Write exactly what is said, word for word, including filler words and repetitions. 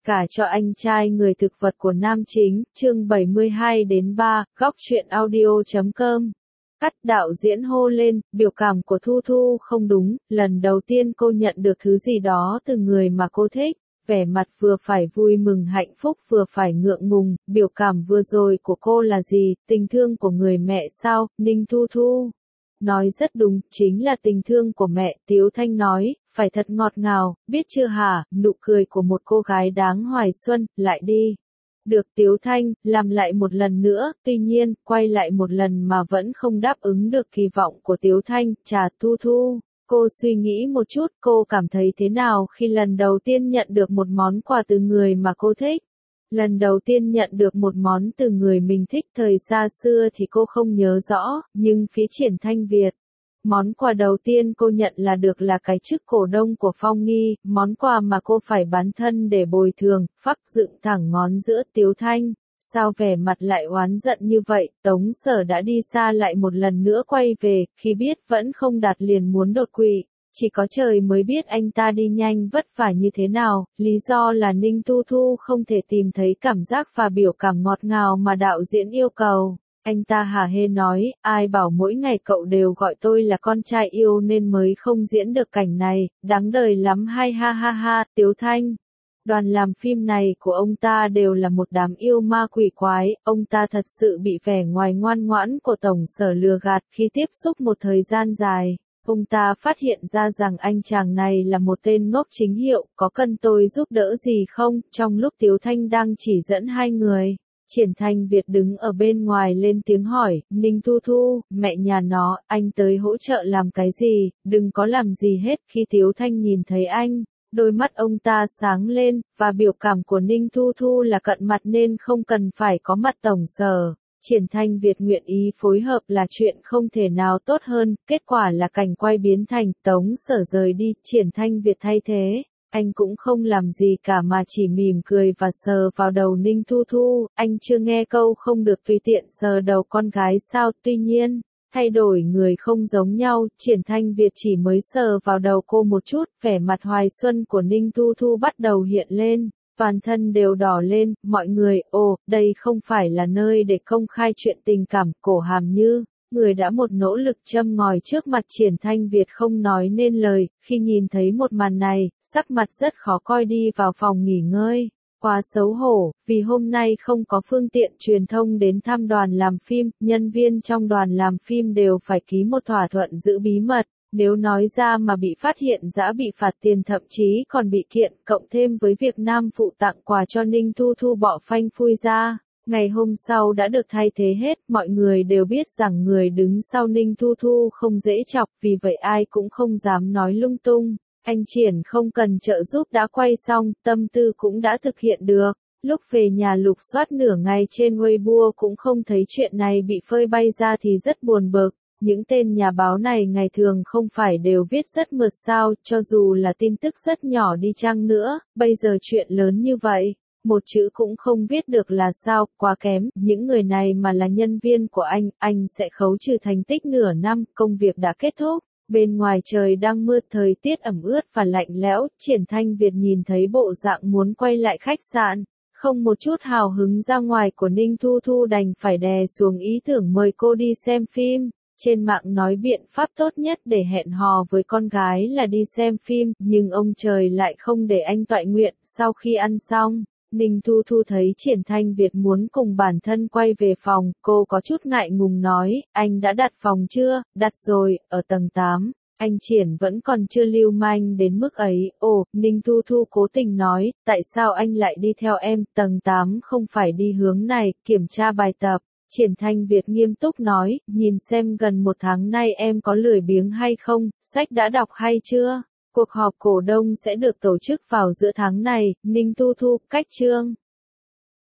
Cả cho anh trai người thực vật của nam chính, chương bảy mươi hai đến ba, góc truyện audio chấm com. Cắt đạo diễn hô lên, biểu cảm của Thu Thu không đúng, lần đầu tiên cô nhận được thứ gì đó từ người mà cô thích, vẻ mặt vừa phải vui mừng hạnh phúc vừa phải ngượng ngùng, biểu cảm vừa rồi của cô là gì, tình thương của người mẹ sao, Ninh Thu Thu. Nói rất đúng, chính là tình thương của mẹ, Tiếu Thanh nói, phải thật ngọt ngào, biết chưa hả, nụ cười của một cô gái đáng hoài xuân, lại đi. Được Tiếu Thanh, làm lại một lần nữa, tuy nhiên, quay lại một lần mà vẫn không đáp ứng được kỳ vọng của Tiếu Thanh, trà Thu Thu. Cô suy nghĩ một chút, cô cảm thấy thế nào khi lần đầu tiên nhận được một món quà từ người mà cô thích? Lần đầu tiên nhận được một món từ người mình thích thời xa xưa thì cô không nhớ rõ, nhưng phía Triển Thanh Việt. Món quà đầu tiên cô nhận là được là cái chức cổ đông của Phong Nghi, món quà mà cô phải bán thân để bồi thường, phắc dựng thẳng ngón giữa Tiếu Thanh. Sao vẻ mặt lại oán giận như vậy, Tống Sở đã đi xa lại một lần nữa quay về, khi biết vẫn không đạt liền muốn đột quỵ. Chỉ có trời mới biết anh ta đi nhanh vất vả như thế nào, lý do là Ninh Thu Thu không thể tìm thấy cảm giác và biểu cảm ngọt ngào mà đạo diễn yêu cầu. Anh ta hả hê nói, ai bảo mỗi ngày cậu đều gọi tôi là con trai yêu nên mới không diễn được cảnh này, đáng đời lắm hay ha ha ha, Tiếu Thanh. Đoàn làm phim này của ông ta đều là một đám yêu ma quỷ quái, ông ta thật sự bị vẻ ngoài ngoan ngoãn của Tổng Sở lừa gạt khi tiếp xúc một thời gian dài. Ông ta phát hiện ra rằng anh chàng này là một tên ngốc chính hiệu, có cần tôi giúp đỡ gì không? Trong lúc Tiếu Thanh đang chỉ dẫn hai người, Triển Thanh Việt đứng ở bên ngoài lên tiếng hỏi, Ninh Thu Thu, mẹ nhà nó, anh tới hỗ trợ làm cái gì, đừng có làm gì hết. Khi Tiếu Thanh nhìn thấy anh, đôi mắt ông ta sáng lên, và biểu cảm của Ninh Thu Thu là cận mặt nên không cần phải có mặt Tổng Sở. Triển Thanh Việt nguyện ý phối hợp là chuyện không thể nào tốt hơn, kết quả là cảnh quay biến thành Tống Sở rời đi, Triển Thanh Việt thay thế. Anh cũng không làm gì cả mà chỉ mỉm cười và sờ vào đầu Ninh Thu Thu, anh chưa nghe câu không được tùy tiện sờ đầu con gái sao, tuy nhiên, thay đổi người không giống nhau, Triển Thanh Việt chỉ mới sờ vào đầu cô một chút, vẻ mặt hoài xuân của Ninh Thu Thu bắt đầu hiện lên. Toàn thân đều đỏ lên, mọi người, ồ, đây không phải là nơi để công khai chuyện tình cảm, Cổ Hàm Như, người đã một nỗ lực châm ngòi trước mặt Triển Thanh Việt không nói nên lời, khi nhìn thấy một màn này, sắc mặt rất khó coi đi vào phòng nghỉ ngơi. Quá xấu hổ, vì hôm nay không có phương tiện truyền thông đến thăm đoàn làm phim, nhân viên trong đoàn làm phim đều phải ký một thỏa thuận giữ bí mật. Nếu nói ra mà bị phát hiện dã bị phạt tiền thậm chí còn bị kiện, cộng thêm với việc nam phụ tặng quà cho Ninh Thu Thu bỏ phanh phui ra. Ngày hôm sau đã được thay thế hết, mọi người đều biết rằng người đứng sau Ninh Thu Thu không dễ chọc, vì vậy ai cũng không dám nói lung tung. Anh Triển không cần trợ giúp đã quay xong, tâm tư cũng đã thực hiện được. Lúc về nhà lục soát nửa ngày trên Weibo cũng không thấy chuyện này bị phơi bay ra thì rất buồn bực. Những tên nhà báo này ngày thường không phải đều viết rất mượt sao, cho dù là tin tức rất nhỏ đi chăng nữa, bây giờ chuyện lớn như vậy, một chữ cũng không viết được là sao, quá kém, những người này mà là nhân viên của anh, anh sẽ khấu trừ thành tích nửa năm, công việc đã kết thúc. Bên ngoài trời đang mưa, thời tiết ẩm ướt và lạnh lẽo, Triển Thanh Việt nhìn thấy bộ dạng muốn quay lại khách sạn. Không một chút hào hứng ra ngoài của Ninh Thu Thu đành phải đè xuống ý tưởng mời cô đi xem phim. Trên mạng nói biện pháp tốt nhất để hẹn hò với con gái là đi xem phim, nhưng ông trời lại không để anh toại nguyện. Sau khi ăn xong, Ninh Thu Thu thấy Triển Thanh Việt muốn cùng bản thân quay về phòng, cô có chút ngại ngùng nói, anh đã đặt phòng chưa? Đặt rồi, ở tầng tám. Anh Triển vẫn còn chưa lưu manh đến mức ấy. Ồ, Ninh Thu Thu cố tình nói, tại sao anh lại đi theo em, tầng tám không phải đi hướng này, kiểm tra bài tập. Triển Thanh Việt nghiêm túc nói, nhìn xem gần một tháng nay em có lười biếng hay không, sách đã đọc hay chưa? Cuộc họp cổ đông sẽ được tổ chức vào giữa tháng này, Ninh Thu Thu, cách chương.